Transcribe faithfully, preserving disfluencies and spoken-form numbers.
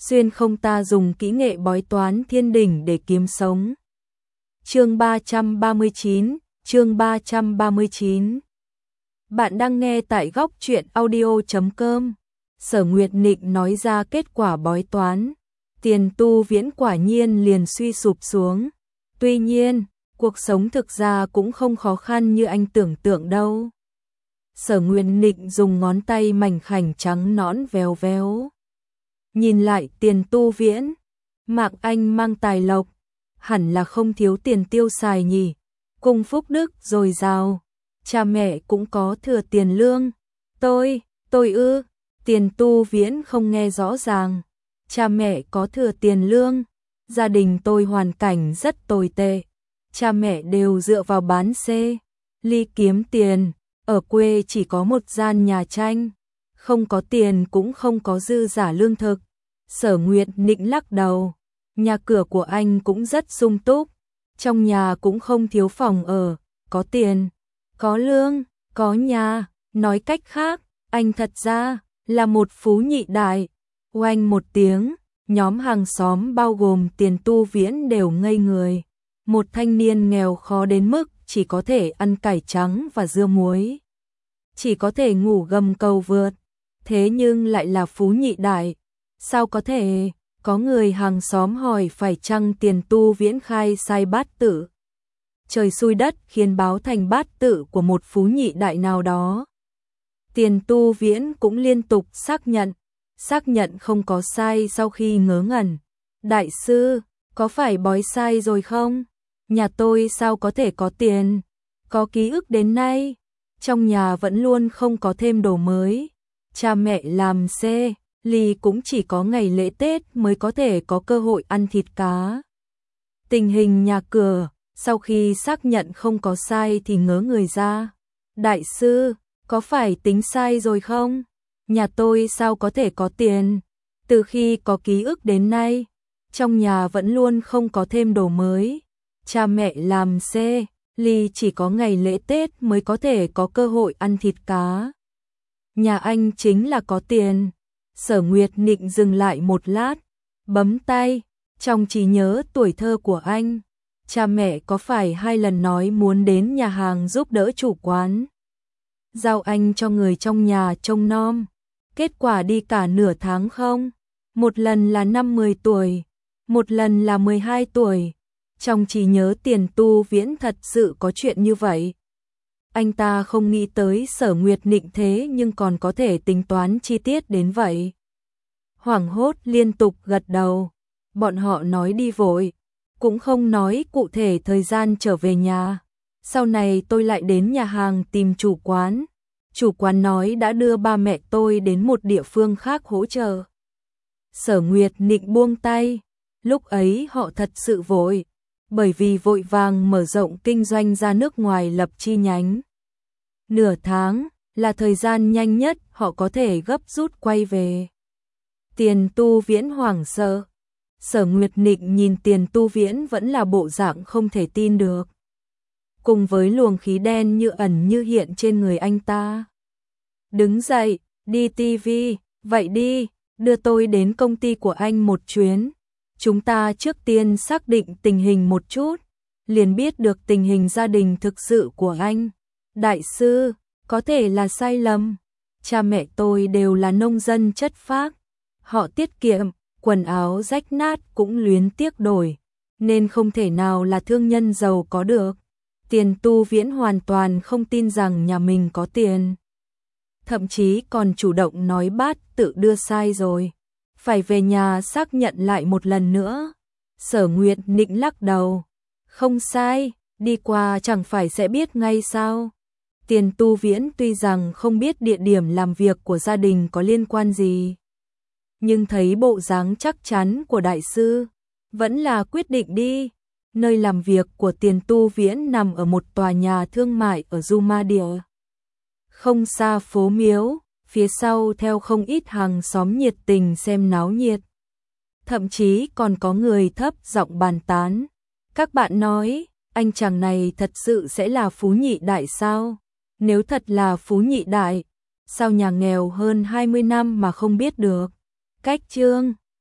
xuyên không ta dùng kỹ nghệ bói toán thiên đỉnh để kiếm sống. Chương ba trăm ba mươi chín, chương ba trăm ba mươi chín. Bạn đang nghe tại góc truyện audio chấm com. Sở Nguyệt Nịnh nói ra kết quả bói toán, Tiền Tu Viễn quả nhiên liền suy sụp xuống. Tuy nhiên, cuộc sống thực ra cũng không khó khăn như anh tưởng tượng đâu. Sở Nguyệt Nịnh dùng ngón tay mảnh khảnh trắng nõn véo véo. Nhìn lại Tiền Tu Viễn, Mạc Anh mang tài lộc, hẳn là không thiếu tiền tiêu xài nhỉ, cung phúc đức dồi dào, cha mẹ cũng có thừa tiền lương. Tôi, tôi ư? Tiền Tu Viễn không nghe rõ ràng. Cha mẹ có thừa tiền lương, gia đình tôi hoàn cảnh rất tồi tệ, cha mẹ đều dựa vào bán xê ly kiếm tiền, ở quê chỉ có một gian nhà tranh, không có tiền cũng không có dư giả lương thực. Sở Nguyệt Nịnh lắc đầu, nhà cửa của anh cũng rất sung túc, trong nhà cũng không thiếu phòng ở, có tiền, có lương, có nhà, nói cách khác, anh thật ra là một phú nhị đại. Oanh một tiếng, nhóm hàng xóm bao gồm Tiền Tu Viễn đều ngây người. Một thanh niên nghèo khó đến mức chỉ có thể ăn cải trắng và dưa muối, chỉ có thể ngủ gầm cầu vượt, thế nhưng lại là phú nhị đại. Sao có thể? Có người hàng xóm hỏi phải chăng Tiền Tu Viễn khai sai bát tự. Trời xui đất khiến báo thành bát tự của một phú nhị đại nào đó. Tiền Tu Viễn cũng liên tục xác nhận, xác nhận không có sai sau khi ngớ ngẩn. Đại sư, có phải bói sai rồi không? Nhà tôi sao có thể có tiền? Có ký ức đến nay, trong nhà vẫn luôn không có thêm đồ mới. Cha mẹ làm xê ly cũng chỉ có ngày lễ Tết mới có thể có cơ hội ăn thịt cá. Tình hình nhà cửa, sau khi xác nhận không có sai thì ngớ người ra. Đại sư, có phải tính sai rồi không? Nhà tôi sao có thể có tiền? Từ khi có ký ức đến nay, trong nhà vẫn luôn không có thêm đồ mới. Cha mẹ làm xê ly chỉ có ngày lễ Tết mới có thể có cơ hội ăn thịt cá. Nhà anh chính là có tiền. Sở Nguyệt Nịnh dừng lại một lát, bấm tay, trong trí nhớ tuổi thơ của anh, cha mẹ có phải hai lần nói muốn đến nhà hàng giúp đỡ chủ quán, giao anh cho người trong nhà trông nom, kết quả đi cả nửa tháng không? Một lần là năm mười tuổi, một lần là mười hai tuổi. Trong trí nhớ Tiền Tu Viễn thật sự có chuyện như vậy. Anh ta không nghĩ tới Sở Nguyệt Nịnh thế nhưng còn có thể tính toán chi tiết đến vậy. Hoảng hốt liên tục gật đầu. Bọn họ nói đi vội, cũng không nói cụ thể thời gian trở về nhà. Sau này tôi lại đến nhà hàng tìm chủ quán. Chủ quán nói đã đưa ba mẹ tôi đến một địa phương khác hỗ trợ. Sở Nguyệt Nịnh buông tay. Lúc ấy họ thật sự vội, bởi vì vội vàng mở rộng kinh doanh ra nước ngoài lập chi nhánh. Nửa tháng là thời gian nhanh nhất họ có thể gấp rút quay về. Tiền Tu Viễn hoảng sợ. Sở Nguyệt Nịnh nhìn Tiền Tu Viễn vẫn là bộ dạng không thể tin được, cùng với luồng khí đen như ẩn như hiện trên người anh ta. Đứng dậy, đi tivi, vậy đi, đưa tôi đến công ty của anh một chuyến. Chúng ta trước tiên xác định tình hình một chút, liền biết được tình hình gia đình thực sự của anh. Đại sư, có thể là sai lầm. Cha mẹ tôi đều là nông dân chất phác. Họ tiết kiệm, quần áo rách nát cũng luyến tiếc đổi, nên không thể nào là thương nhân giàu có được. Tiền Tu Viễn hoàn toàn không tin rằng nhà mình có tiền. Thậm chí còn chủ động nói bát tự đưa sai rồi, phải về nhà xác nhận lại một lần nữa. Sở Nguyệt Nịnh lắc đầu. Không sai, đi qua chẳng phải sẽ biết ngay sao? Tiền Tu Viễn tuy rằng không biết địa điểm làm việc của gia đình có liên quan gì, nhưng thấy bộ dáng chắc chắn của đại sư, vẫn là quyết định đi. Nơi làm việc của Tiền Tu Viễn nằm ở một tòa nhà thương mại ở Juma Địa, không xa phố Miếu, phía sau theo không ít hàng xóm nhiệt tình xem náo nhiệt. Thậm chí còn có người thấp giọng bàn tán. Các bạn nói, anh chàng này thật sự sẽ là phú nhị đại sao? Nếu thật là phú nhị đại, sao nhà nghèo hơn hai mươi năm mà không biết được? Cách chương